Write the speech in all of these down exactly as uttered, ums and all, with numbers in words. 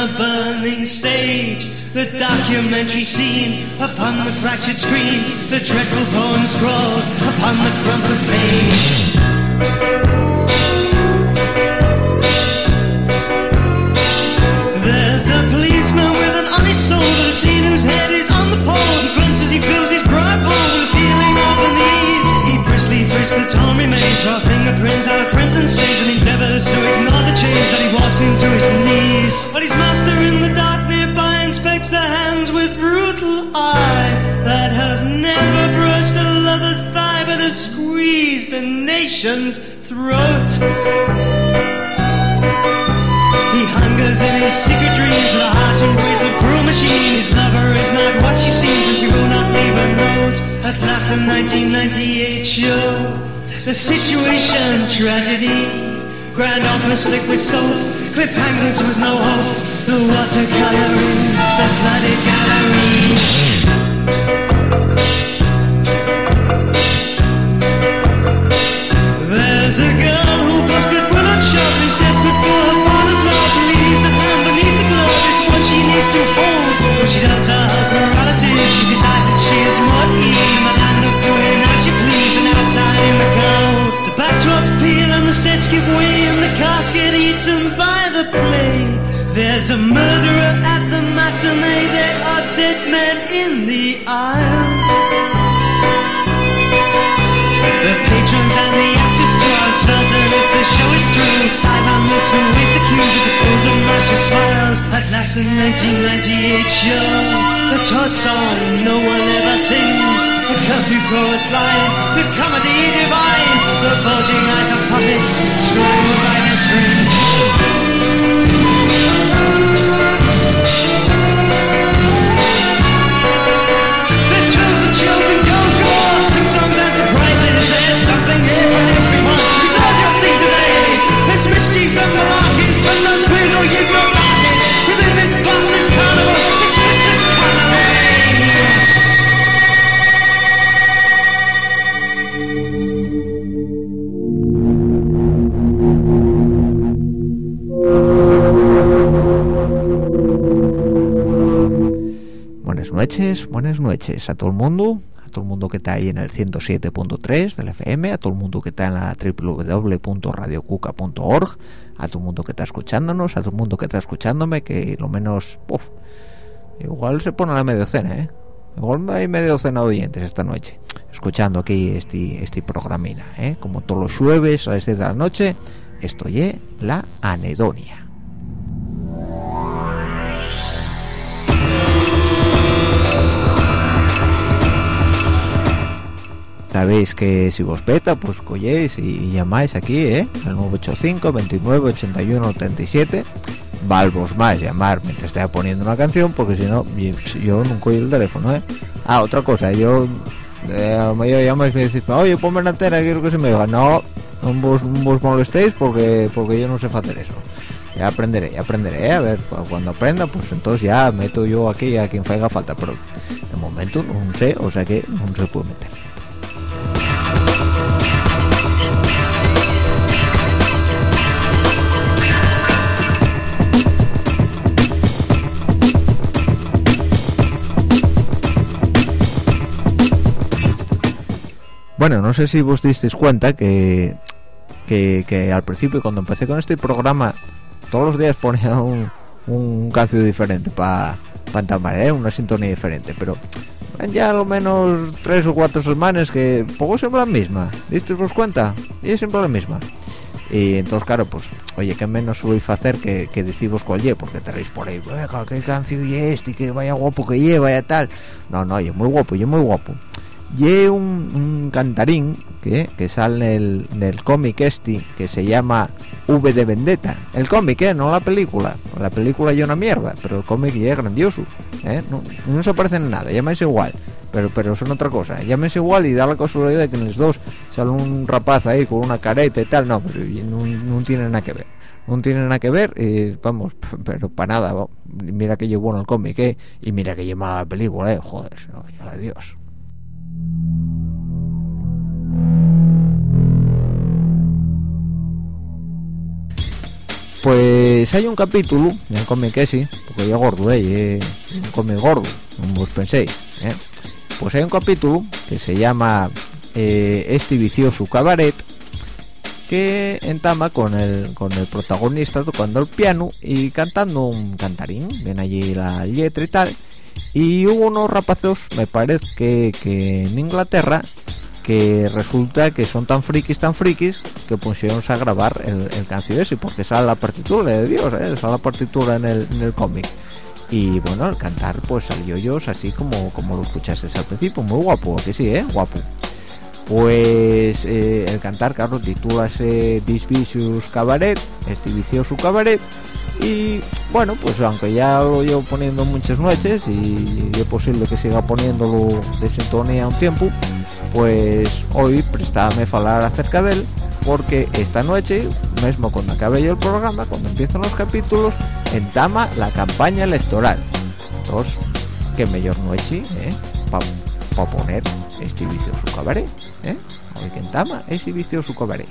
the burning stage, the documentary scene upon the fractured screen, the dreadful poem scrawled upon the crumpled page. There's a policeman with an honest soul, the scene whose head is on the pole. He grunts as he fills his broad bowl with a feeling of unease. He briskly frisks the torn remains, raw fingerprints out crimson stains, and endeavors to ignore the change that he walks into his knees. But his master in the dark nearby inspects the hands with brutal eye that have never brushed a lover's thigh but have squeezed a nation's throat. He hungers in his secret dreams, the harsh embrace of cruel machine. His lover is not what she seems, and she will not leave a note. At last a nineteen ninety-eight show, the situation tragedy, grand opera slick with soap, cliffhangers with no hope, the watercoloring, the flooded gallery. There's a girl who busted Willard Shop, is desperate for her father's love, believes the hand beneath the glove is what she needs to hold. But she doubts her husband's morality, she decides that she is what ease in the land of doing as she please, and outside in the cold, the backdrops peel and the sets give way, and the cast get eaten by the play. There's a murderer at the matinee, there are dead men in the aisles. The patrons and the actors too are uncertain if the show is through. Sideline looks and with the cues of the pose of mercy smiles. At last a nineteen ninety-eight show, the Todd song no one ever sings, the curfew chorus line, the comedy divine, the bulging eyes of puppets strung by the strings. There's thrills and chills and goes galore, sing songs and surprises. There's something here for everyone. Reserve your seat today. There's mischiefs and malarkeys, but no quiz or yigs or darkies. Within this bus, this carnival, this vicious carnival. Buenas noches, buenas noches a todo el mundo, a todo el mundo que está ahí en el ciento siete punto tres del F M, a todo el mundo que está en la doble u doble u doble u punto radio cuca punto org, a todo el mundo que está escuchándonos, a todo el mundo que está escuchándome, que lo menos, uf, igual se pone a la media docena, ¿eh? Igual hay media docena de oyentes esta noche, escuchando aquí este, este programina, ¿eh? Como todos los jueves a las diez de la noche, estoy en la anedonia. Sabéis que si vos peta, pues colléis y llamáis aquí, ¿eh? Al nueve ocho cinco, veintinueve, ochenta y uno, treinta y siete. Valvos más llamar mientras esté poniendo una canción, porque si no, yo nunca oigo el teléfono, ¿eh? Ah, otra cosa, yo eh, a lo mejor llamáis y me decís, oye, ponme la antena, quiero que se me oiga. No, no vos, no vos molestéis porque porque yo no sé hacer eso. Ya aprenderé, ya aprenderé, ¿eh? A ver, cuando aprenda, pues entonces ya meto yo aquí a quien haga falta, pero de momento no sé, o sea que no se puede meter. Bueno, no sé si vos disteis cuenta que, que, que al principio, cuando empecé con este programa, todos los días ponía un, un canción diferente para pa entamar, ¿eh? Una sintonía diferente, pero ya a lo menos tres o cuatro semanas que poco siempre la misma. ¿Disteis vos cuenta? Y es siempre la misma. Y entonces, claro, pues, oye, ¿qué menos suele hacer que, que decimos cuál ye? Porque tenéis por ahí, ¿qué canción ye este? Que vaya guapo que ye, vaya tal. No, no, ye muy guapo, ye muy guapo. Y un, un cantarín que, que sale en el, en el cómic este que se llama V de Vendetta. El cómic, ¿eh? No la película. La película es una mierda, pero el cómic ya es grandioso, ¿eh? No, no se parecen en nada, llámense igual, pero pero son otra cosa. Llámense igual y da la casualidad de que en los dos sale un rapaz ahí con una careta y tal. No, pues no, no tiene nada que ver. No tiene nada que ver, eh, vamos, pero para nada. Vamos. Mira que llevo bueno el cómic, ¿eh? Y mira que lleva mala la película, ¿eh? Joder, no, ya la Dios. pues hay un capítulo en cómic que sí, porque yo gordo, eh, un cómic gordo, como os penséis, eh. Pues hay un capítulo que se llama eh, Este vicioso cabaret, que entama con el con el protagonista tocando el piano y cantando un cantarín, ven allí la letra y tal, y hubo unos rapazos, me parece que, que en Inglaterra, que resulta que son tan frikis, tan frikis, que pusieron a grabar el, el canción ese, porque sale la partitura de Dios, ¿eh? Sale la partitura en el, en el cómic. Y bueno, al cantar pues salió yo así como, como lo escuchaste al principio, muy guapo, que sí, ¿eh? Guapo. Pues eh, el cantar, claro, titúlase This Vicious Cabaret, este vicioso cabaret. Y bueno, pues aunque ya lo llevo poniendo muchas noches y es posible que siga poniéndolo de sintonía un tiempo, pues hoy prestábame a hablar acerca de él, porque esta noche, mismo cuando acabe yo el programa, cuando empiezan los capítulos, entama la campaña electoral. Entonces, qué mejor noche, ¿eh? Para pa poner este vicioso cabaret, ¿eh? Hoy que entama este vicioso cabaret.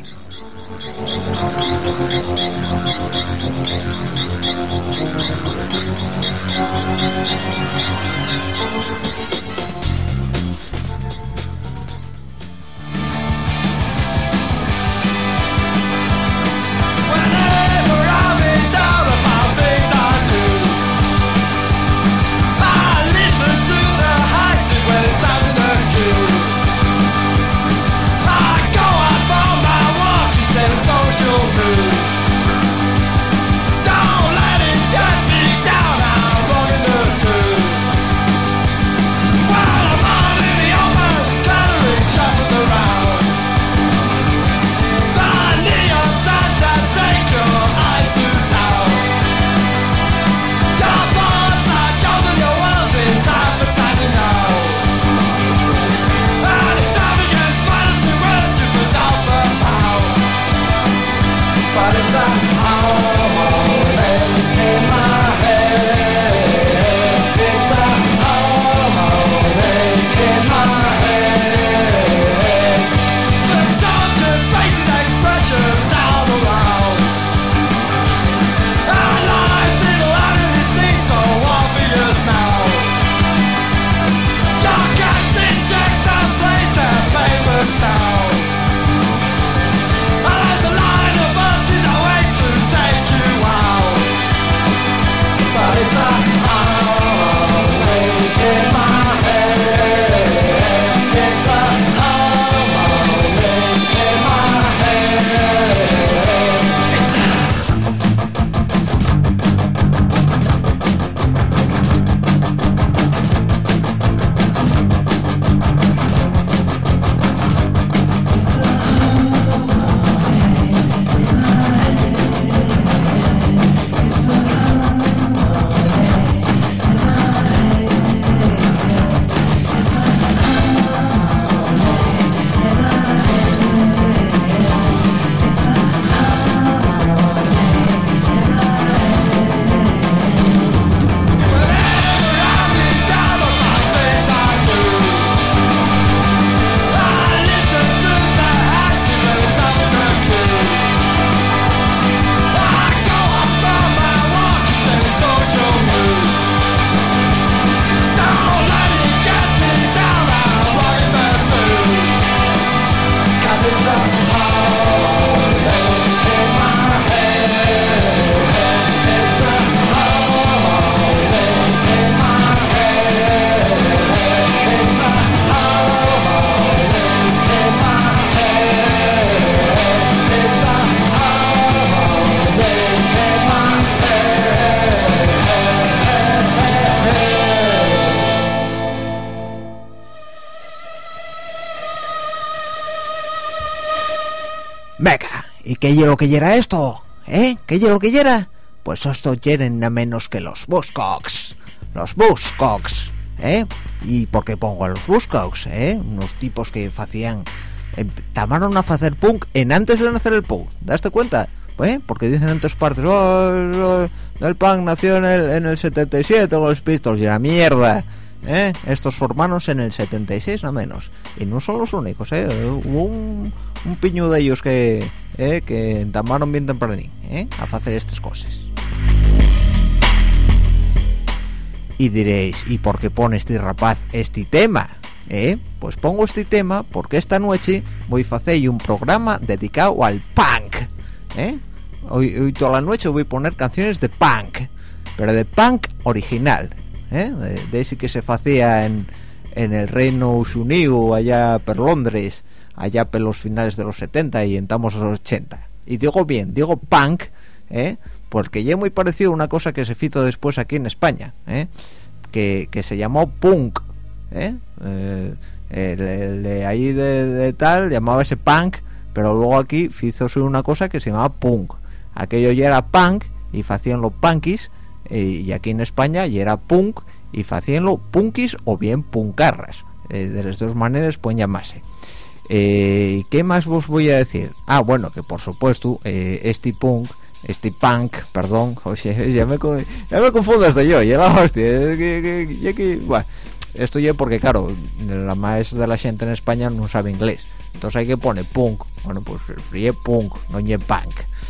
Venga, ¿y qué hielo que hiera esto? ¿Eh? ¿Qué hielo que hiera? Pues esto hieren nada menos que los Buzzcocks. Los Buzzcocks, ¿eh? ¿Y por qué pongo a los Buzzcocks, eh? Unos tipos que hacían... Eh, tamaron a hacer punk en antes de nacer el punk, ¿daste cuenta? ¿Eh? Porque dicen en todas partes, oh, oh, el punk nació en el, en el setenta y siete, los Pistols, y la mierda. ¿eh? Estos formanos en el setenta y seis no menos, y no son los únicos, ¿eh? Hubo un, un piño de ellos que ¿eh? que entamaron bien tempranín, ¿eh? a hacer estas cosas. Y diréis, ¿y por qué pone este rapaz este tema? ¿Eh? Pues pongo este tema porque esta noche voy a hacer un programa dedicado al punk, ¿eh? Hoy, hoy toda la noche voy a poner canciones de punk, pero de punk original, ¿eh? de, de ese que se hacía en, en el Reino Unido, allá por Londres, allá por los finales de los setenta y entramos a los ochenta. Y digo bien, digo punk, ¿eh? porque ya es muy parecido a una cosa que se hizo después aquí en España, ¿eh? que, que se llamó punk, ¿eh? Eh, el, el de ahí de, de tal llamaba ese punk, pero luego aquí hizo una cosa que se llamaba punk. Aquello ya era punk y hacían los punkis, eh, y aquí en España ya era punk y hacían los punkis o bien puncarras, eh, de las dos maneras pueden llamarse. Eh, ¿qué más vos voy a decir? Ah, bueno, que por supuesto eh, este punk este punk, perdón, oye, ya me, ya me confundo hasta yo, ya la hostia, que, que, ya que, bueno, esto ya porque claro, la mayoría de la gente en España no sabe inglés, entonces hay que poner punk, bueno pues fríe punk, no ye punk,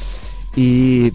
y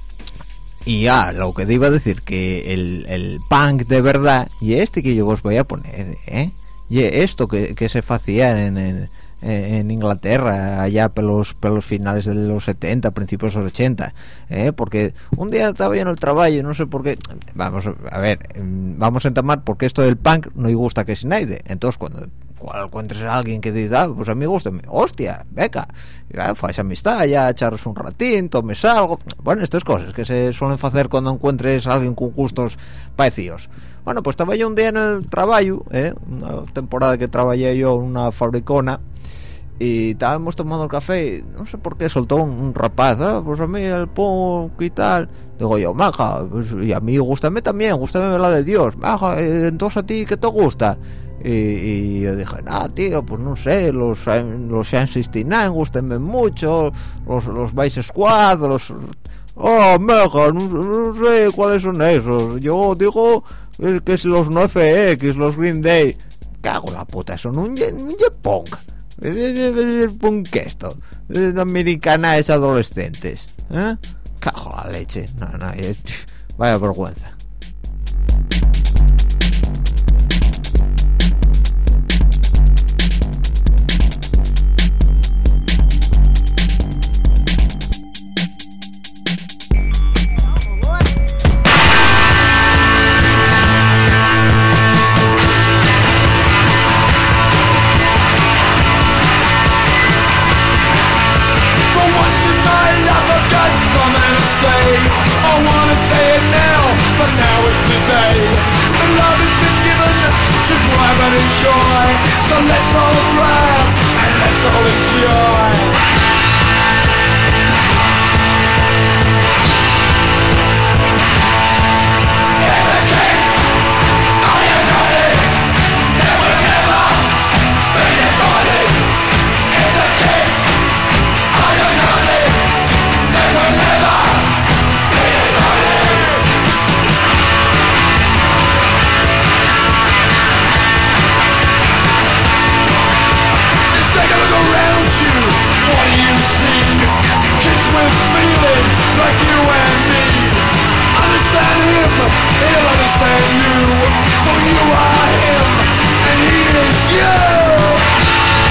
y ah, lo que te iba a decir, que el, el punk de verdad, y este que yo os voy a poner, ¿eh? Y esto que, que se hacía en el en Inglaterra allá por los, por los finales de los setenta, principios de los ochenta, ¿eh? porque un día estaba yo en el trabajo y no sé por qué, vamos a ver, vamos a entamar porque esto del punk no me gusta que se nadie, entonces cuando, cuando encuentres a alguien que dice, ah, pues a mí me gusta, hostia, beca, ya, fue esa amistad, ya echarles un ratín, tomes algo, bueno, estas cosas que se suelen hacer cuando encuentres a alguien con gustos parecidos. Bueno, pues estaba yo un día en el trabajo, ¿eh? una temporada que trabajé yo en una fabricona, y estábamos tomando el café y no sé por qué soltó un, un rapaz, ah, pues a mí el punk y tal, digo yo, maja, pues, y a mí gústame también, gústame la de Dios, maja, entonces a ti ¿qué te gusta? Y, y yo dije, nah, tío, pues no sé, los los Sean sesenta y nueve gústenme mucho, los, los Vice Squad, los... oh, maja, no, no sé cuáles son esos, yo digo que es los No F X, los Green Day, cago en la puta, son un ye, un ye punk. El punk esto, la americana es adolescentes, ¿eh? Cajo la leche, no, no, vaya vergüenza. I wanna say it now, but now is today. The love has been given to grab and enjoy, so let's all grab and let's all enjoy. In the case of your naughty, there will never be a body. In the case of your naughty, there will never around you, what do you see? Kids with feelings like you and me. Understand him, he'll understand you, for you are him, and he is you.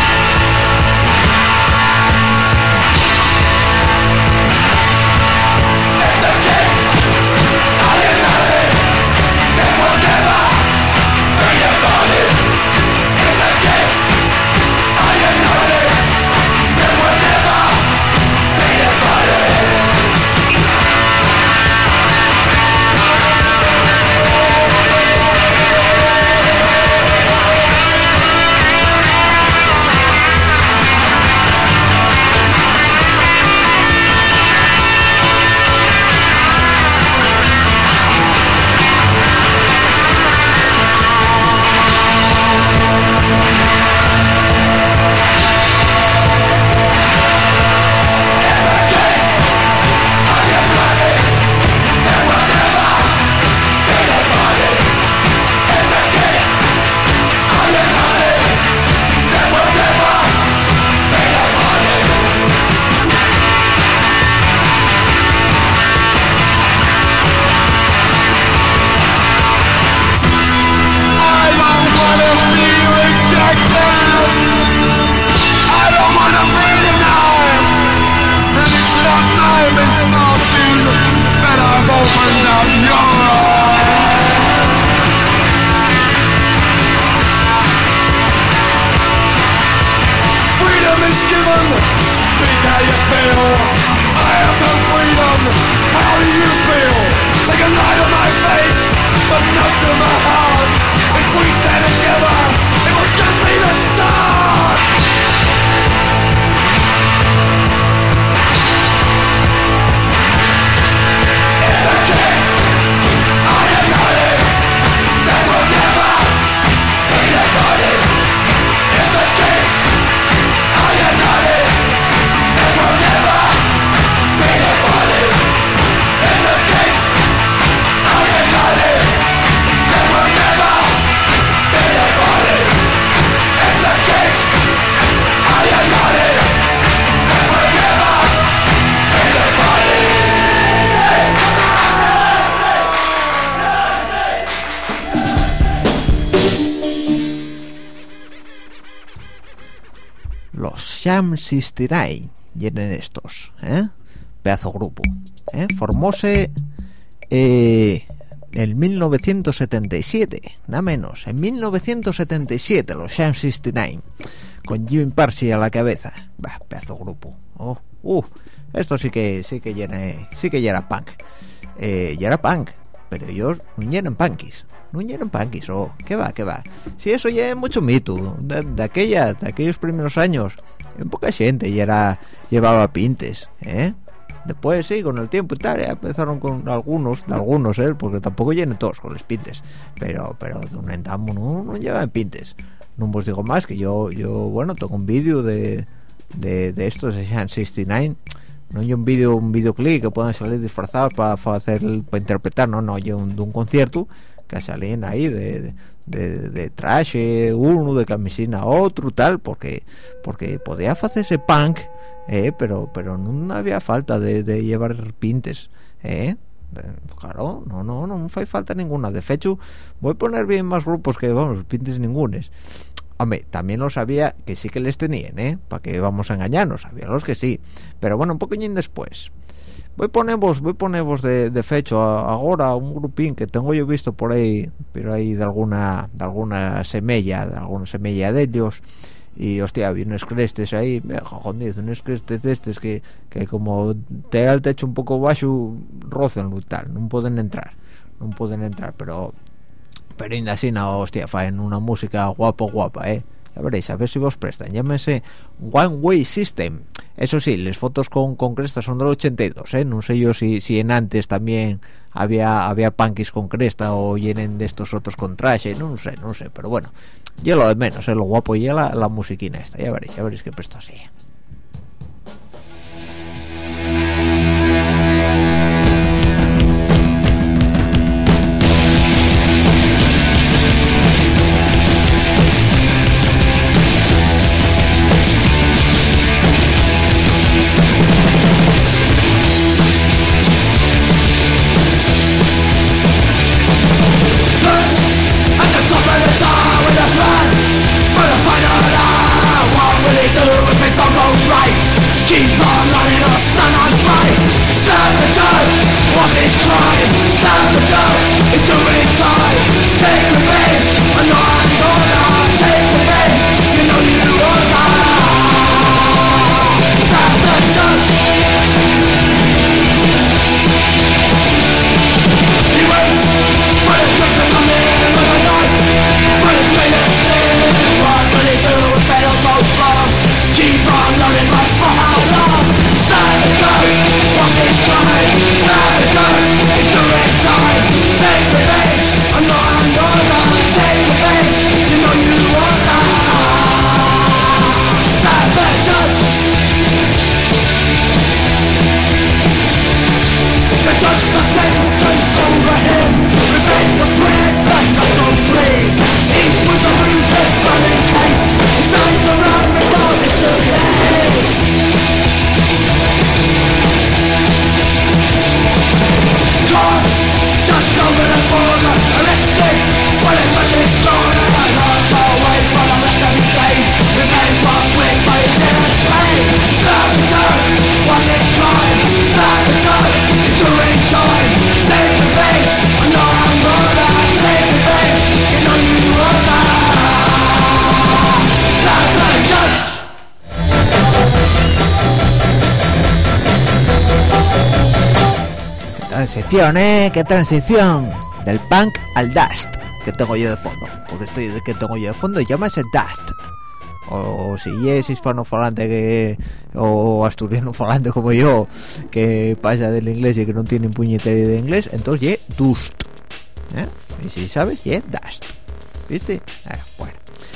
In the case of your naughty, there will never be a body. In the case of your naughty, there will never be a body. Sham sesenta y nueve vienen estos, ¿eh? Pedazo grupo, ¿eh? Formóse eh, en mil novecientos setenta y siete, nada menos, en mil novecientos setenta y siete los Sham sesenta y nueve, con Jimmy Parsi a la cabeza. Bah, pedazo grupo. Oh, uh, esto sí que sí que llena, sí que ya era punk, eh, ya era punk, pero ellos no eran punkis. No eran punkis, oh, qué va, qué va. Si eso ya es mucho mito, de, de aquella, de aquellos primeros años, en poca gente ya era, llevaba pintes, ¿eh? Después sí, con el tiempo y tal, ya empezaron con algunos, de algunos, ¿eh? Porque tampoco llenen todos con los pintes, pero, pero de un entamo no, no llevan pintes. No os digo más que yo, yo, bueno, tengo un vídeo de, de, de estos de Sham sesenta y nueve. No hay un vídeo, un videoclip que puedan salir disfrazados para, para hacer, para interpretar, no, no, hay un, de un concierto que salen ahí de, de, de, de traje uno, de camisina otro, tal, porque porque podía hacerse punk, eh, pero pero no había falta de, de llevar pintes, eh. Claro, no, no, no me hace falta ninguna. De hecho, voy a poner bien más grupos que, vamos, pintes ningunes. Hombre, también lo sabía que sí que les tenían, ¿eh? Para que vamos a engañarnos, sabía los que sí. Pero bueno, un poquillín después. Voy a poneros, voy a poneros de, de fecho ahora un grupín que tengo yo visto por ahí, pero ahí de alguna de alguna semilla, de alguna semilla de ellos. Y hostia, vi unos crestes ahí, me joder, unos crestes de estos que, que como te da el techo un poco bajo, rozan y tal, no pueden entrar, no pueden entrar, pero pero ainda así, no, hostia, faen una música guapo, guapa, eh. Ya veréis, a ver si vos prestan. Llámense One Way System. Eso sí, las fotos con, con cresta son del ochenta y dos, ¿eh? No sé yo si, si en antes también había había punkis con cresta o llenen de estos otros con traje, no, no sé, no sé, pero bueno, ya lo de menos, ¿eh? Lo guapo y la, la musiquina esta, ya veréis, ya veréis que presto así. Transición, eh, qué transición del punk al dust que tengo yo de fondo, porque estoy de que tengo yo de fondo, llámase dust. O, o si es hispano-falante que, o asturiano falante como yo, que pasa del inglés y que no tiene puñetera de inglés, entonces ye dust, ¿eh? Y si sabes, ye dust, ¿viste? Eh, bueno.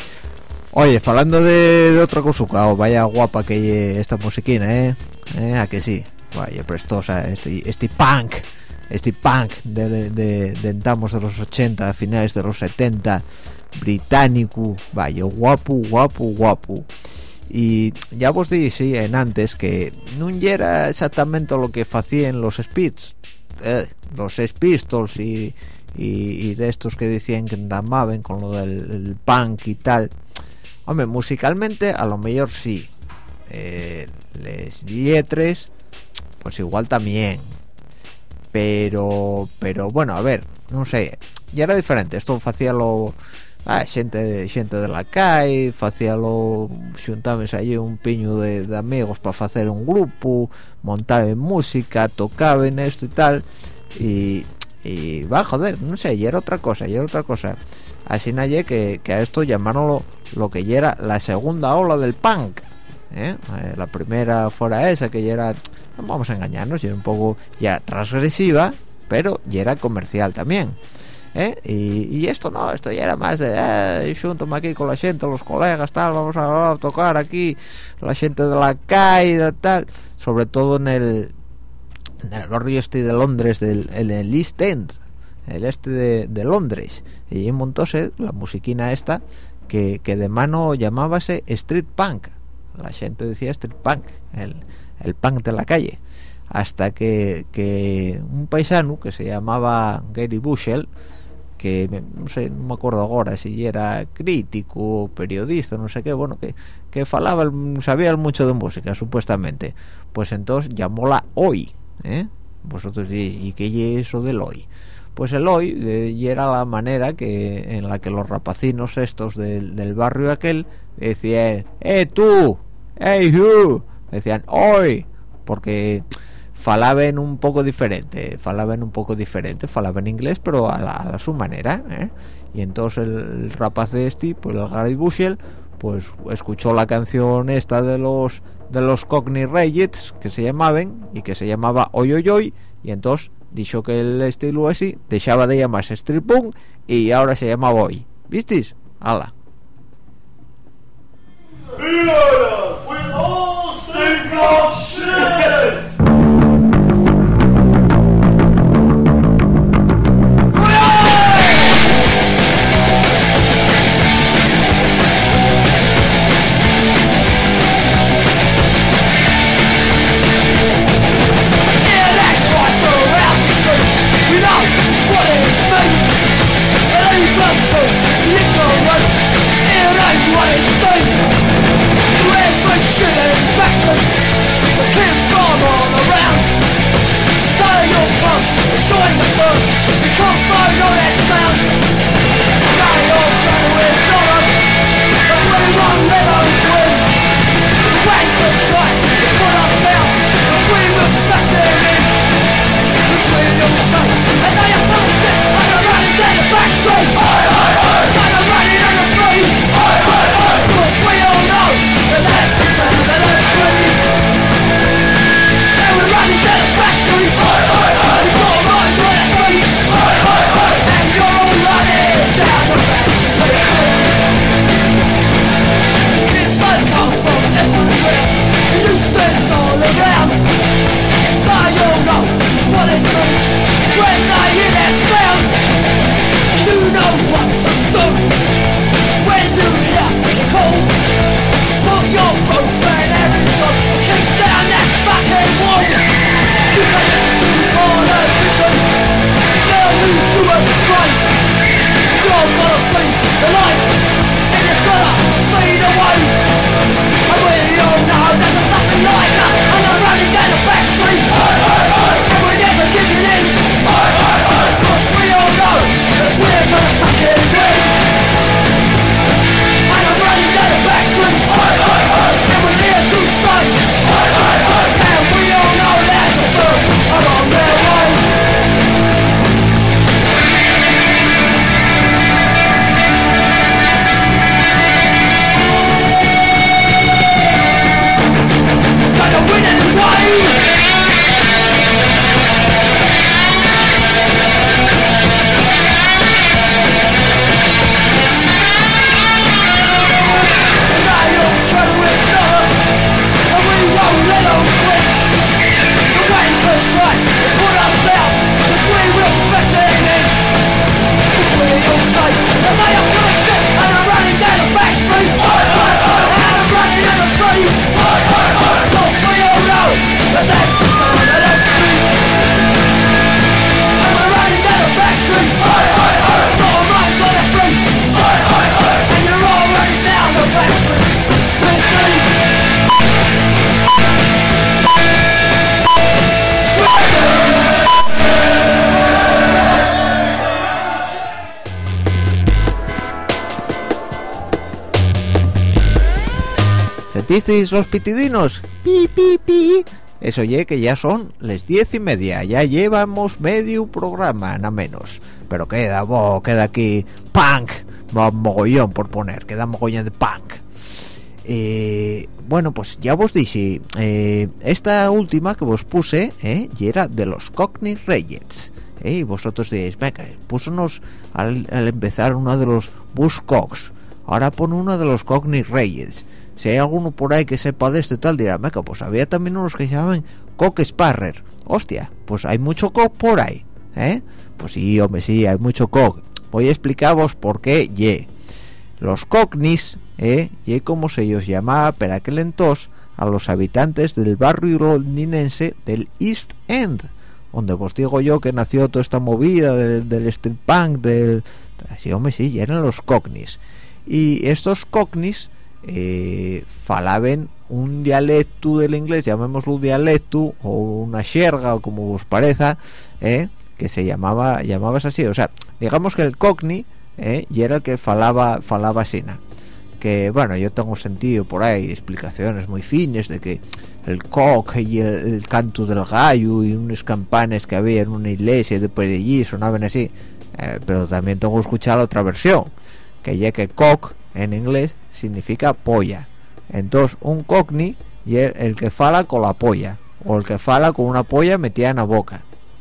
Oye, hablando de, de otra cosuca, oh, vaya guapa que ye esta musiquina, ¿eh? ¿Eh? ¿A que sí? Vaya prestosa, este, este punk, este punk de, de, de, de entamos de los ochenta, finales de los setenta, británico, vaya, guapo, guapo, guapo. Y ya vos dije, sí, en antes, que no era exactamente lo que hacían los Speeds, eh, los Sex Pistols y, y, y de estos que decían que andaban con lo del el punk y tal. Hombre, musicalmente a lo mejor sí. eh, les letres pues igual también, pero pero bueno, a ver, no sé, ya era diferente. Esto hacía lo ah, gente gente de la calle, hacía lo juntábamos allí un piño de, de amigos para hacer un grupo, montaban música, tocaban esto y tal, y y va, joder, no sé, ya era otra cosa, ya era otra cosa. Así nadie que, que a esto llamaron lo, lo que ya era la segunda ola del punk, ¿eh? Eh, la primera fuera esa, que ya era, no vamos a engañarnos, ya era un poco ya transgresiva, pero ya era comercial también, ¿eh? y, y esto no, esto ya era más de eh, xúntome aquí con la gente, los colegas, tal, vamos a, a tocar aquí la gente de la calle, tal, sobre todo en el en el barrio este de Londres, del en el East End, el este de, de Londres, y montóse la musiquina esta que, que de mano llamábase street punk. La gente decía street punk, el, el punk de la calle, hasta que, que un paisano que se llamaba Gary Bushell, que no sé, no me acuerdo ahora si era crítico, periodista, no sé qué, bueno, que, que falaba, sabía mucho de música supuestamente, pues entonces llamóla hoy, ¿eh? Vosotros diréis, ¿y qué es eso del hoy? Pues el hoy eh, y era la manera que en la que los rapacinos estos del, del barrio aquel decían, eh tú, hey you, decían hoy, porque falaban un poco diferente, falaban un poco diferente, falaban inglés pero a, la, a la su manera, ¿eh? Y entonces el, el rapaz de este, pues el Gary Bushell, pues escuchó la canción esta de los de los Cockney Rejects, que se llamaban, y que se llamaba Hoy Hoy Hoy, y entonces dijo que el estilo ese dejaba de llamarse street punk y ahora se llamaba Hoy. ¿Visteis? ¡Hala! We all stink of shit! Join the fun, because I know that sound. Now you're trying to ignore us, but we won't let them win. The wankers try to put us down, but we will smash them in. This way you'll say, and now you're full of shit, and I'm running down the back street. Aye, aye, aye. And I'm running down the free. Aye, aye, aye. Cause we all know that that's the sound of the streets. And we're running down the back street. Aye, aye, aye. We've got a right to our feet. Aye, aye, aye. ¿Sentisteis los pitidinos? Pi, pi, pi. Eso ye que ya son las diez y media, ya llevamos medio programa, nada menos. Pero queda, bo, queda aquí punk, bo, mogollón por poner, queda mogollón de punk. Eh, bueno, pues ya vos dije, eh, esta última que vos puse, eh, y era de los Cockney Rejects. Eh, y vosotros diréis, venga, púsonos al, al empezar uno de los Buzzcocks, ahora pon uno de los Cockney Rejects. Si hay alguno por ahí que sepa de esto y tal, dirá, meca, pues había también unos que se llaman Cock Sparrer. Hostia, pues hay mucho cock por ahí, ¿eh? Pues sí, hombre, sí, hay mucho cock. Voy a explicaros por qué, ye. Los Cockneys, ¿eh? Ye como se ellos llamaba per aquel entonces a los habitantes del barrio londinense del East End, donde vos digo yo que nació toda esta movida del, del street punk, del... Sí, hombre, sí, eran los Cockneys. Y estos Cockneys... Eh, falaben un dialecto del inglés, llamémoslo un dialecto o una xerga o como os parezca, eh, que se llamaba llamabas así, o sea, digamos que el Cockney eh, y era el que falaba falaba asina, que bueno, yo tengo sentido por ahí explicaciones muy fines de que el cock y el, el canto del gallo y unas campanas que había en una iglesia de por allí sonaban así, eh, pero también tengo que escuchar la otra versión, que ya que cock en inglés significa polla. Entonces un cockney y el, el que fala con la polla, o el que fala con una polla metida en la boca.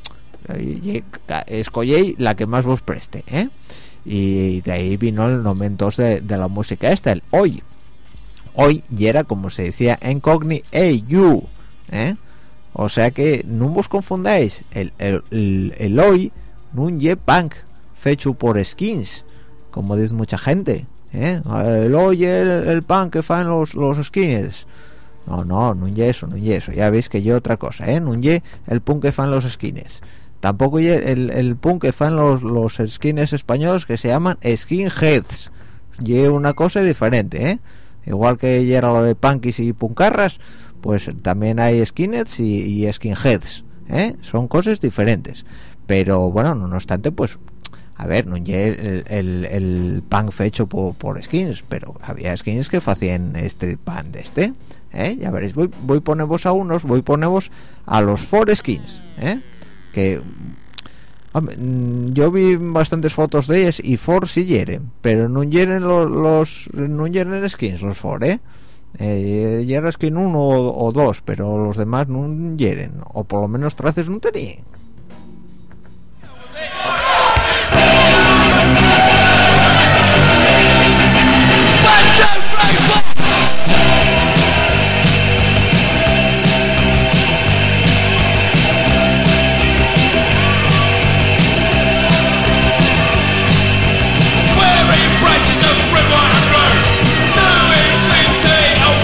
Escogéis la que más vos preste, ¿eh? Y de ahí vino el nombre entonces de, de la música esta, el hoy. Hoy y era como se decía en cockney, hey you, ¿eh? O sea que no vos confundáis, el, el, el, el hoy no ye punk fecho por skins, como dice mucha gente. ¿Eh? El hoy el, el pan que fan los los skinheads, no no no ye eso, no ye eso, ya veis que yo otra cosa, ¿eh? No ye el punk que fan los skinheads, tampoco ye el, el punk que fan los los skinheads españoles que se llaman skinheads, ye una cosa diferente, ¿eh? Igual que ya era lo de punkis y punkarras, pues también hay skinheads y, y skinheads, ¿eh? Son cosas diferentes, pero bueno, no obstante, pues a ver, no ye el, el, el punk fecho por, por skins, pero había skins que hacían street punk de este, ¿eh? Ya veréis, voy, voy ponemos a unos, voy ponemos a los four skins, ¿eh? Que hombre, yo vi bastantes fotos de ellos y four sí hieren, pero no hieren los, los no hieren skins los four, ¿eh? Eh, ya era skin uno o, o dos, pero los demás no hieren, o por lo menos traces no tenían.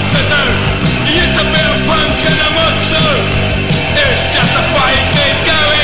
It's just a fight, it's going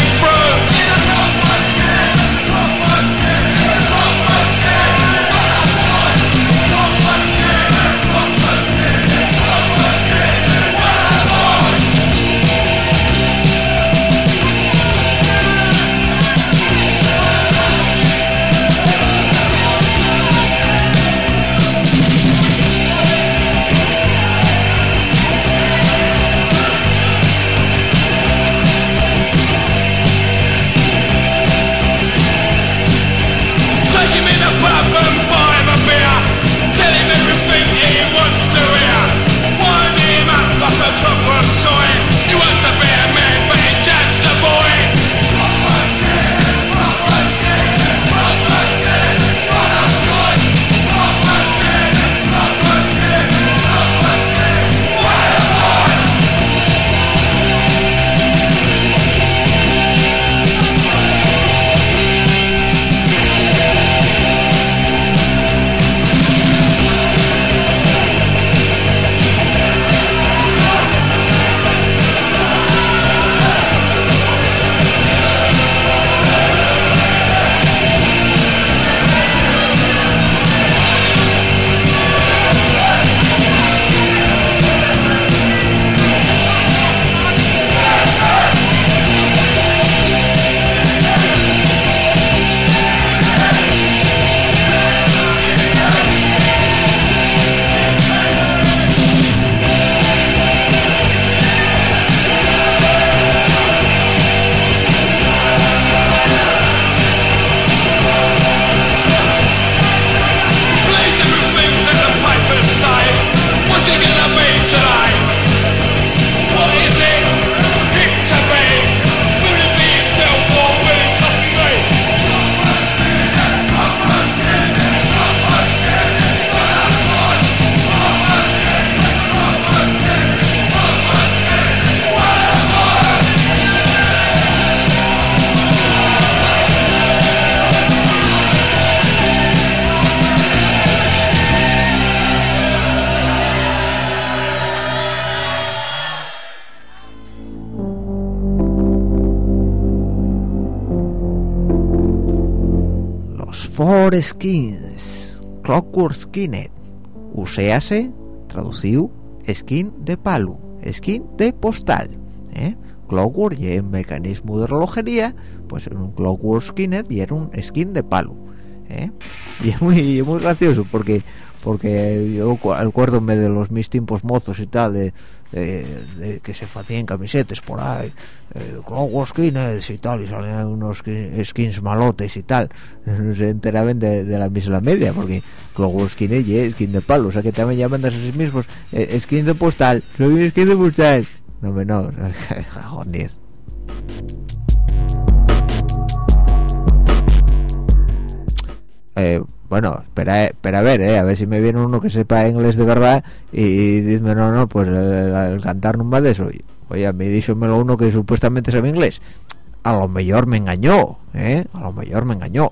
los Foreskins, Clockwork Skinhead, uséase, traducido, skin de palo, skin de postal, ¿eh? Clockwork y el mecanismo de relojería, pues era un Clockwork Skinhead y era un skin de palo, ¿eh? Y es muy, muy gracioso porque porque yo acuérdome de los mis tiempos mozos y tal, de, de, de que se hacían camisetas por ahí, eh, Clockwork Skinheads y tal, y salían unos skins malotes y tal, no se enteraban de, de la misma media, porque Clockwork Skinhead y skin de palo, o sea que también llaman a sí mismos eh, skin de postal, soy un skin de postal. No me no, jajón diez. Eh, bueno, espera, espera a ver, eh, a ver si me viene uno que sepa inglés de verdad y, y dime, no, no, pues el, el cantar no va de eso. Oye, a mí díxomelo uno que supuestamente sabe inglés. A lo mejor me engañó, eh, a lo mejor me engañó.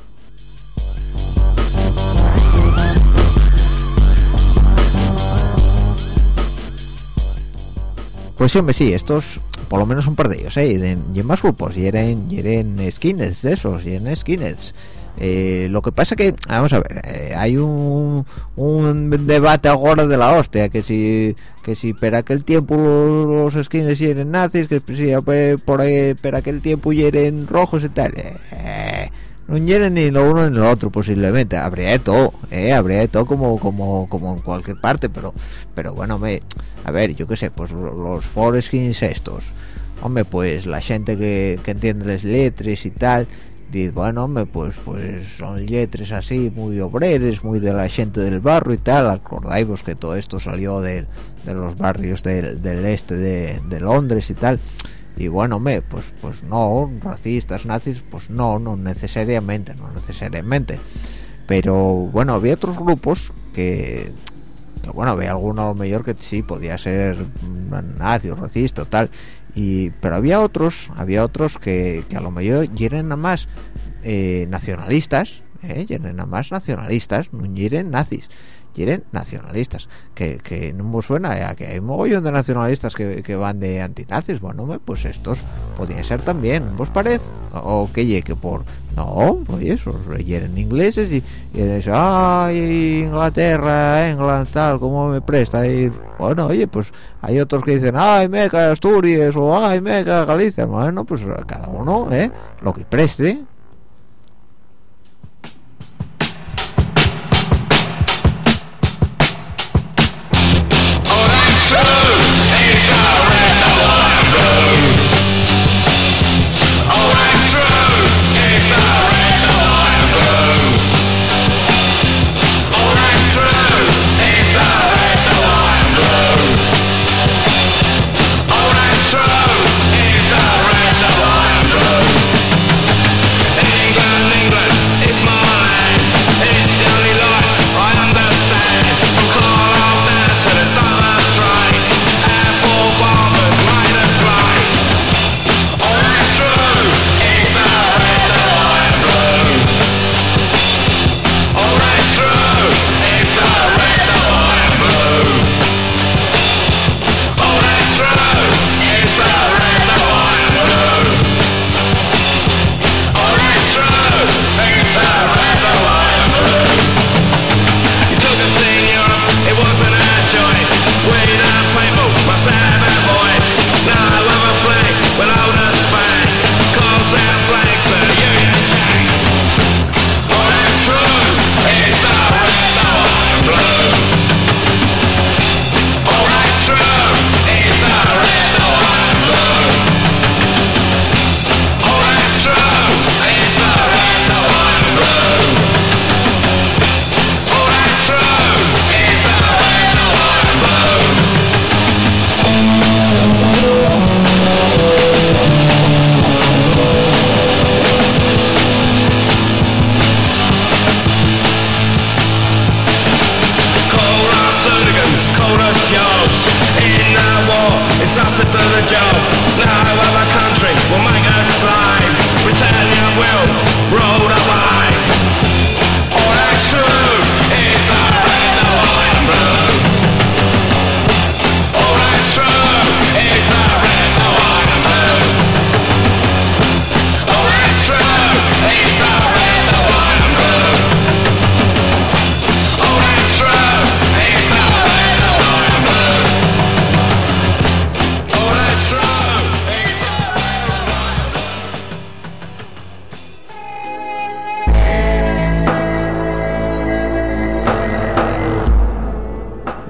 Pues sí, hombre, sí, estos, por lo menos un par de ellos, ¿eh? Y, de, y en más grupos, y eran, y eran skinheads de esos, y eran skinheads. Eh, lo que pasa que, vamos a ver, eh, hay un, un debate ahora de la hostia, que si que si per aquel tiempo los, los skinheads eran nazis, que si por ahí per aquel tiempo eran rojos y tal. Eh, no eran ni lo uno ni lo otro posiblemente, habría de todo, eh, habría de todo como como como en cualquier parte, pero pero bueno, me, a ver, yo qué sé, pues los Foreskins estos, hombre, pues la gente que, que entiende las letras y tal, dice, bueno, hombre, pues pues son letras así muy obreras, muy de la gente del barrio y tal. Acordáis que todo esto salió de, de los barrios del, del este de, de Londres y tal. Y bueno, me, pues pues no, racistas, nazis, pues no, no necesariamente, no necesariamente. Pero bueno, había otros grupos que, que bueno, había alguno a lo mejor que sí podía ser nazi o racista o tal, y pero había otros, había otros que, que a lo mejor eran nada más eh, nacionalistas, eh, eran nada más nacionalistas, no eran nazis. Quieren nacionalistas, que, que no me suena a que hay un mogollón de nacionalistas que, que van de antinazis. Bueno, pues estos podían ser también, ¿vos parece? O que llegue que por no, pues esos eran ingleses y, y eso, ay, Inglaterra, England, tal, ¿cómo me presta? Y bueno, oye, pues hay otros que dicen, ay, meca Asturias, o ay, meca Galicia. Bueno, pues cada uno, eh, lo que preste.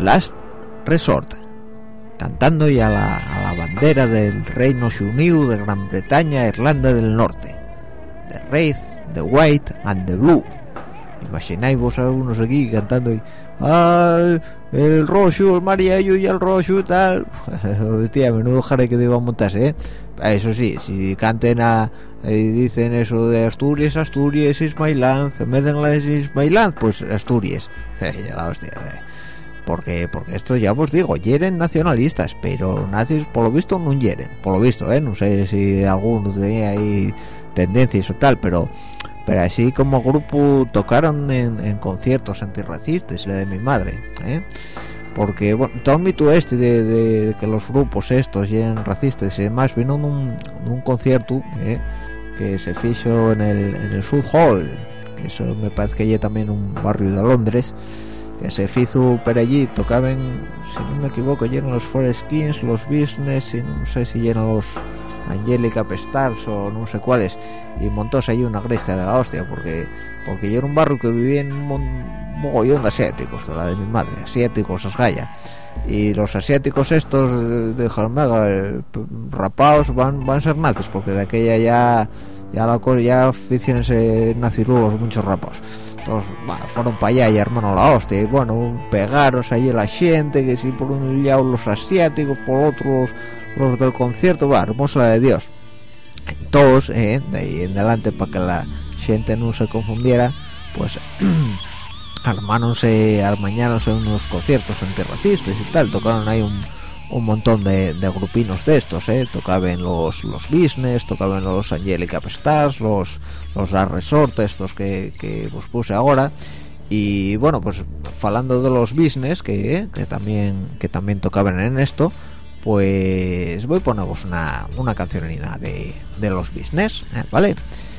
Last Resort, cantando ya la, a la bandera del Reino Unido de Gran Bretaña e Irlanda del Norte, The Red, The White and the Blue. Imagináis vos a unos aquí cantando y, ah, el rojo, el amarillo y el rojo y tal. Hostia, menudo jare que deba montarse, ¿eh? Eso sí, si canten a y dicen eso de Asturias, Asturias is my land, Netherlands is my land, pues Asturias. Ya la hostia, eh. porque porque esto ya os digo, hieren nacionalistas, pero nazis por lo visto no hieren, por lo visto, ¿eh? No sé si alguno tenía ahí tendencias o tal, pero pero así como grupo tocaron en, en conciertos antirracistas, la de mi madre, ¿eh? Porque bueno, todo el mito este de, de, de que los grupos estos eran racistas y demás vino en un, en un concierto, ¿eh? Que se hizo en el, en el South Hall, que eso me parece que hay también un barrio de Londres, que se hizo por allí, tocaban, si no me equivoco, eran los Forest Kings, los Business, y no sé si eran los Angelica Stars o no sé cuáles, y montóse allí una gresca de la hostia, porque porque yo era un barrio que vivía en un mogollón de asiáticos, de la de mi madre, asiáticos, asgaya, y los asiáticos estos de Jalmega rapados van van a ser nazis, porque de aquella ya ya la cosa ya hicieronse nazirulos muchos rapados. Entonces, bueno, fueron para allá y hermano la hostia, y bueno, pegaros allí la gente, que si por un lado los asiáticos, por otro los, los del concierto, va, hermosa de Dios. Todos, eh, de ahí en adelante, para que la gente no se confundiera, pues armáronse, armañáronse unos conciertos antirracistas y tal, tocaron ahí un, un montón de, de grupinos de estos, eh, tocaban los los Business, tocaban los Angelica Stars, los los La Resort, estos que, que os puse ahora. Y bueno, pues hablando de los Business que, eh, que también que también tocaban en esto, pues voy a poneros una, una cancionina de, de los Business, eh, ¿vale?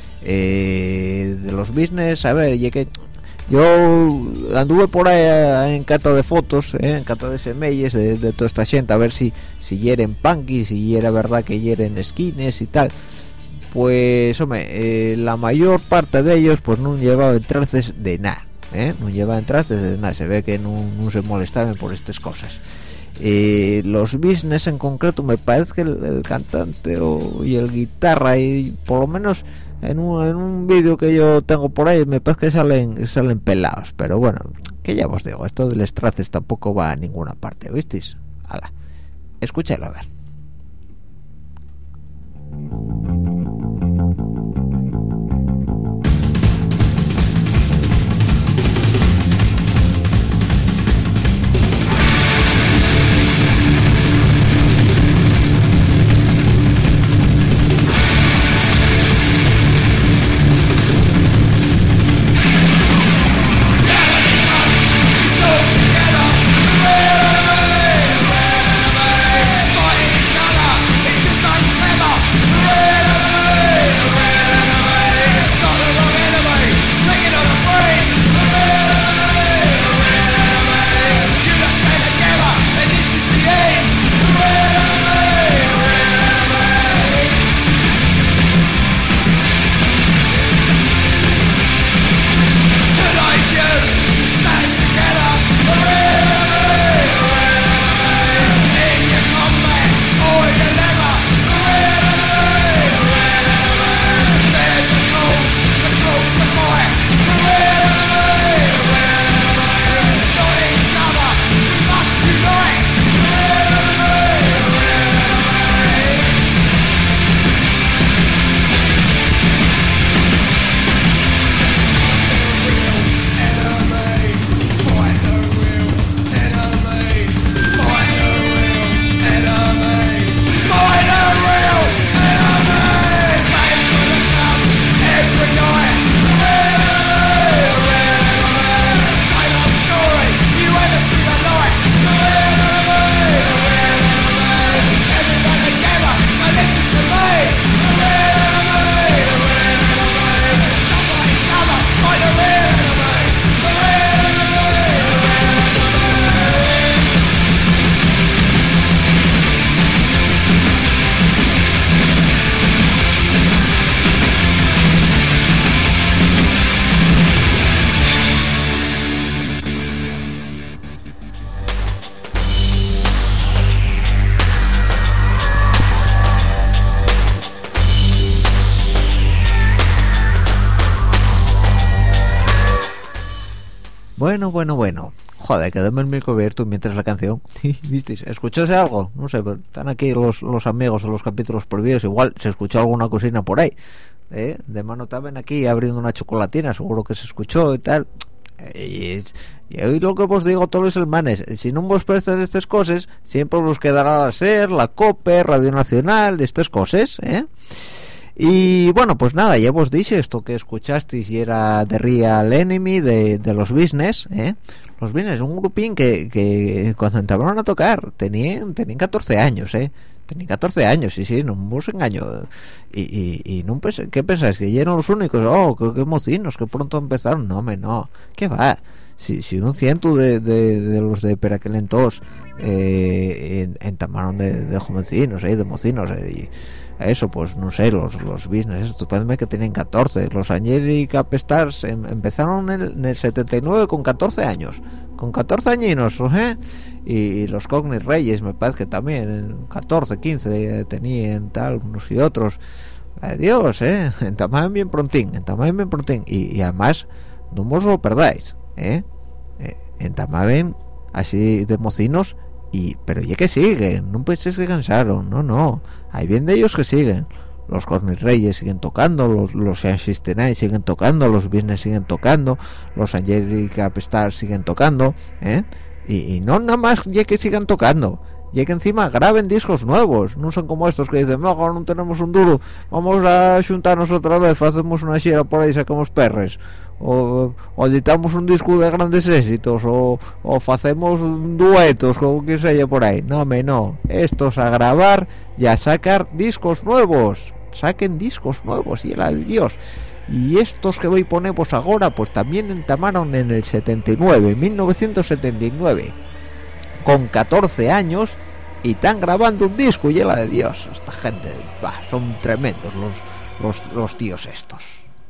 Eh, de los Business, a ver, y que yo anduve por ahí en cata de fotos, eh, en cata de semelles de, de toda esta gente, a ver si si hieren punkis, si era verdad que hieren skines y tal. Pues hombre, eh, la mayor parte de ellos pues no llevaban traces de nada, eh, no llevaban traces de nada, se ve que no, no se molestaban por estas cosas. Eh, los Business en concreto, me parece que el, el cantante o, y el guitarra, y por lo menos en un, en un vídeo que yo tengo por ahí, me parece que salen salen pelados, pero bueno, que ya os digo, esto de los traces tampoco va a ninguna parte, ¿oísteis? Hala, escúchalo a ver. Fighting each other, it just ain't clever. Bueno, bueno, bueno. Joder, quedóme el micro abierto mientras la canción. ¿Visteis? ¿Escuchóse algo? No sé, pero están aquí los, los amigos de los capítulos prohibidos. Igual se escuchó alguna cocina por ahí. ¿Eh? De mano estaban aquí abriendo una chocolatina, seguro que se escuchó y tal. Y, y hoy lo que os digo todos los hermanos, si no vos prestan estas cosas, siempre os quedará la SER, la COPE, Radio Nacional, estas cosas, ¿eh? Y bueno, pues nada, ya vos dije esto que escuchasteis y era The Real Enemy de, de los Business, ¿eh? Los Business, un grupín que, que cuando entraron a tocar tenían, tenían catorce años, ¿eh? Tenían catorce años, sí, sí, no os engaño. Y, y, y no pens ¿qué pensáis? ¿Que ya eran los únicos? Oh, qué, qué mocinos, que pronto empezaron. No, me no, ¿qué va? Si, si un ciento de, de, de los de per aquel entonces eh, entamaron de, de jovencinos, ¿eh? De mocinos, ¿eh? Y, eso, pues no sé, los los business estos, parece que tenían catorce. Los Angelica Stars em, empezaron en el, en el setenta y nueve con catorce años, con catorce añinos, ¿eh? Y, y los Cognis Reyes me parece que también en catorce, quince tenían tal unos y otros. Adiós, ¿eh? Entamaban bien prontín, entamaban bien prontín. Y, y además no os lo perdáis, ¿eh? eh entamaban así de mocinos. Y, pero ya que siguen, no penséis que cansaron, no, no, hay bien de ellos que siguen. Los Cornis Reyes siguen tocando, los los Sistenai siguen tocando, los Business siguen tocando, los Angelica Stars siguen tocando, ¿eh? Y, y no nada más ya que sigan tocando, ya que encima graben discos nuevos, no son como estos que dicen, mejor no tenemos un duro, vamos a juntarnos otra vez, hacemos una gira por ahí, sacamos perres. O, o editamos un disco de grandes éxitos o, o hacemos duetos con quien sea por ahí. No, me no, estos a grabar y a sacar discos nuevos, saquen discos nuevos y el al Dios. Y estos que voy a poner pues ahora pues también entamaron en el setenta y nueve, mil novecientos setenta y nueve, con catorce años, y están grabando un disco y el de Dios. Esta gente, bah, son tremendos los, los, los tíos estos.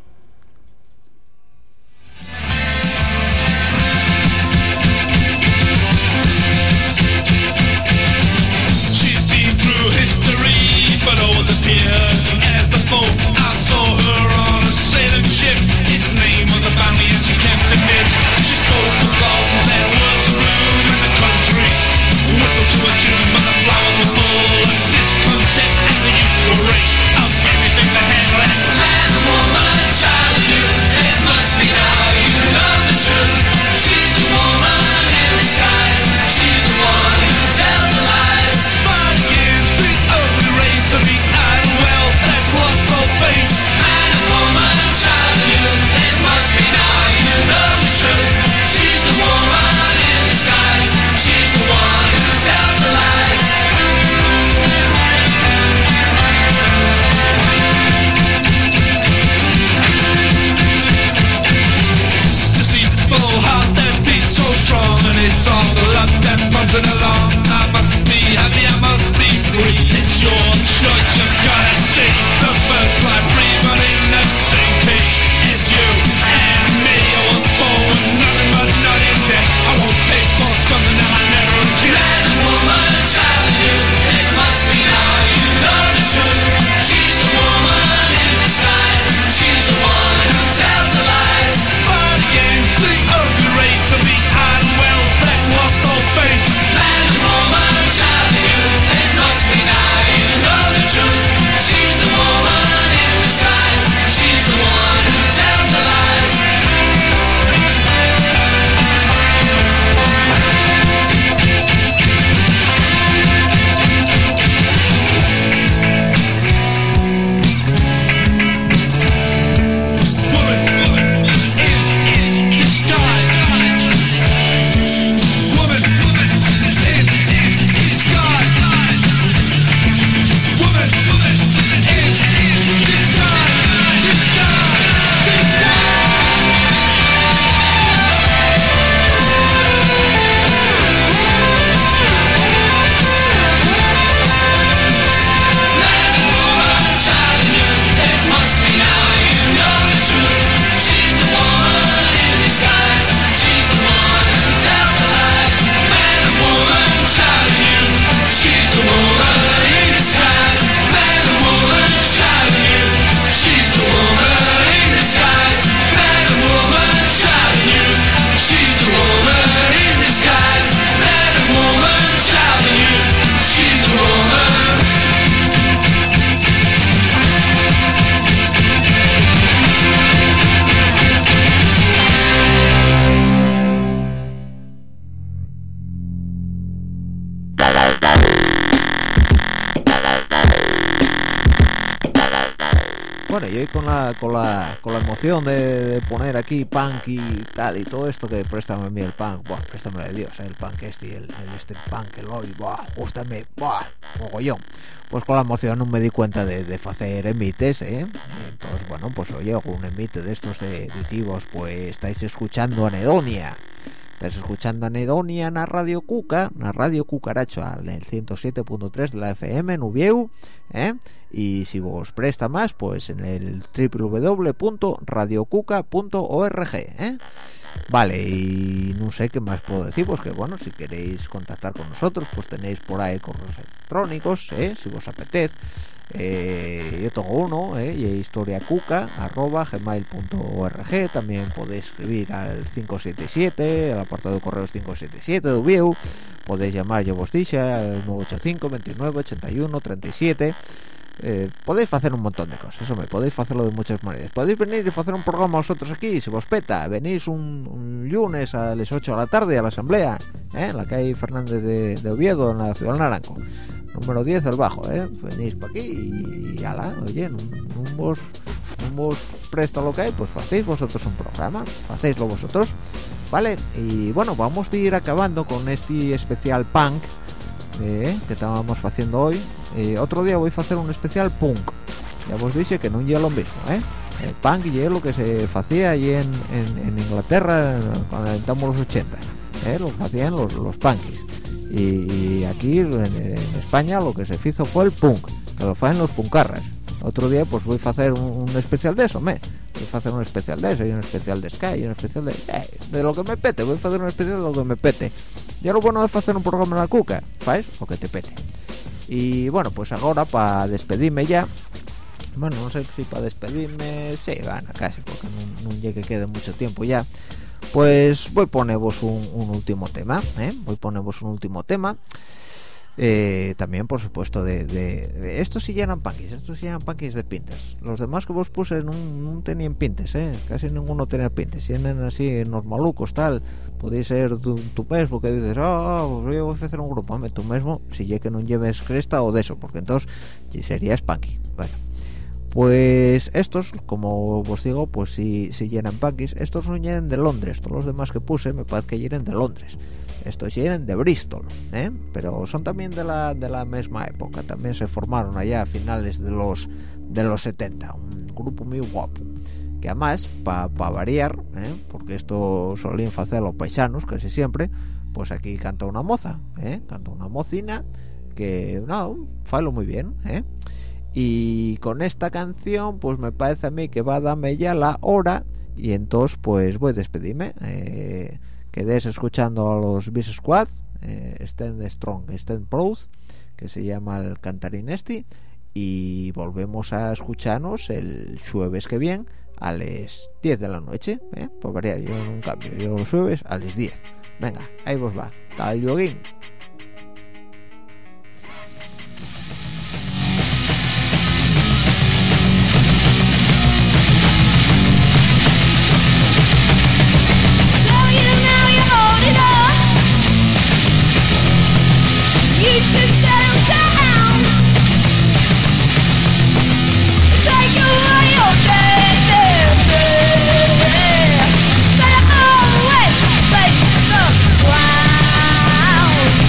History, but always appeared as the folk. I saw her on a sailing ship. Its name was the bounty, and she kept it hid. She spoke the thousands and words of bloom in the country. Whistled to a tune, but the flowers were full of discontent, and the youth were rage of everything that had left. Man and woman. oye, con la con la con la emoción de, de poner aquí punk y tal y todo esto, que préstame a mí el punk, buah, préstame de Dios, eh, el punk este, el, el este punk, el hoy, buah, gústame, buah, mogollón. Pues con la emoción no me di cuenta de, de hacer emites, eh. Entonces, bueno, pues oye, un emite de estos eh, decimos, pues estáis escuchando Anedonia. Estás escuchando Anedonia en la Radio Cuca, en la Radio Cucaracho, en el ciento siete punto tres de la F M en Uvieu, ¿eh? Y si vos presta más, pues en el doble u doble u doble u punto radio cuca punto org, ¿eh? Vale, y no sé qué más puedo decir, pues que bueno, si queréis contactar con nosotros, pues tenéis por ahí correos electrónicos, ¿eh? Si vos apetece. Eh, yo tengo uno, eh, y historiacuca arroba gmail punto org. También podéis escribir al cinco siete siete, al apartado de correos cinco siete siete de Uvieu. Podéis llamar, yo vos dije, al nueve ocho cinco, veintinueve, ochenta y uno, treinta y siete. Eh, podéis hacer un montón de cosas, eso me podéis hacerlo de muchas maneras. Podéis venir y hacer un programa vosotros aquí, si vos peta. Venís un, un lunes a las ocho de la tarde a la asamblea, ¿eh? En la calle Fernández de, de Oviedo, en la ciudad del Naranco, número diez al bajo, ¿eh? Venís para aquí y, y ala, oye, un, un vos un vos presta lo que hay, pues hacéis vosotros un programa, hacéislo vosotros, ¿vale? Y bueno, vamos a ir acabando con este especial punk eh, que estábamos haciendo hoy. Eh, otro día voy a hacer un especial punk. Ya vos dije que no es lo mismo, ¿eh? El punk y es lo que se hacía allí en, en, en Inglaterra cuando entramos los ochenta, ¿eh? Lo que hacían los, los punkis. Y, y aquí en, en España lo que se hizo fue el punk, que lo hacen los puncarras. Otro día pues voy a hacer un, un especial de eso, me voy a hacer un especial de eso, y un especial de Sky, y un especial de eh, de lo que me pete. Voy a hacer un especial de lo que me pete. Ya lo bueno es hacer un programa en la cuca, ¿sabes? O que te pete. Y bueno, pues ahora para despedirme ya, bueno, no sé si para despedirme, sí, van a casi, porque no, no llegue que quede mucho tiempo ya. Pues voy a poneros un, un último tema, ¿eh? Voy a poneros un último tema. Eh, también, por supuesto, de, de, de estos sí llenan panquis, estos sí llenan panquis de pintes. Los demás que vos puse no, no tenían pintes, ¿eh? Casi ninguno tenía pintes. Tienen así, los malucos, tal. Podéis ser tú, tú mismo que dices, ah, oh, yo voy a hacer un grupo. Hombre, tú mismo, si ya que no lleves cresta o de eso, porque entonces sería punky. Bueno. Pues estos, como os digo, pues si, si llenan punkis, estos no llenan de Londres, todos los demás que puse me parece que llenan de Londres, estos llenan de Bristol, ¿eh? Pero son también de la de la misma época, también se formaron allá a finales de los de los setenta, un grupo muy guapo, que además, para pa variar, ¿eh? Porque esto solían hacer los paisanos casi siempre, pues aquí canta una moza, ¿eh? Canta una mocina que, no, falo muy bien, ¿eh? Y con esta canción pues me parece a mí que va a darme ya la hora, y entonces pues voy a despedirme. Eh, quedéis escuchando a los Beast Squad, eh, Stand Strong, Stand Proud, que se llama el cantarín este, y volvemos a escucharnos el jueves que viene a las diez de la noche, ¿eh? Por variar, yo no cambio, yo los jueves a las diez. Venga, ahí vos va, tal yoguín. You should settle down. Take away your dignity. Say always face the ground.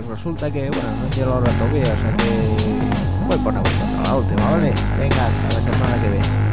resulta que, bueno, no quiero la hora todavía, o sea que voy a poner la última, ¿vale? Venga, hasta la semana que viene.